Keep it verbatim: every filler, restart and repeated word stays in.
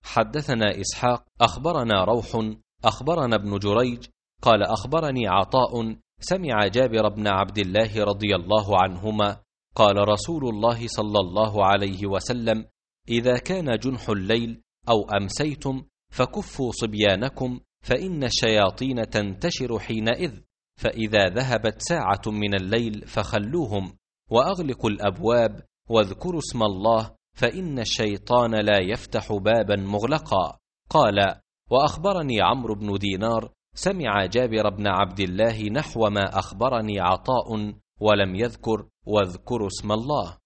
حدثنا إسحاق أخبرنا روح أخبرنا ابن جريج قال أخبرني عطاء سمع جابر بن عبد الله رضي الله عنهما قال رسول الله صلى الله عليه وسلم: إذا كان جنح الليل أو أمسيتم فكفوا صبيانكم، فإن الشياطين تنتشر حينئذ، فإذا ذهبت ساعة من الليل فخلوهم، وأغلقوا الأبواب، واذكروا اسم الله، فإن الشيطان لا يفتح بابا مغلقا. قال: وأخبرني عمرو بن دينار سمع جابر بن عبد الله نحو ما أخبرني عطاء ولم يذكر واذكروا اسم الله.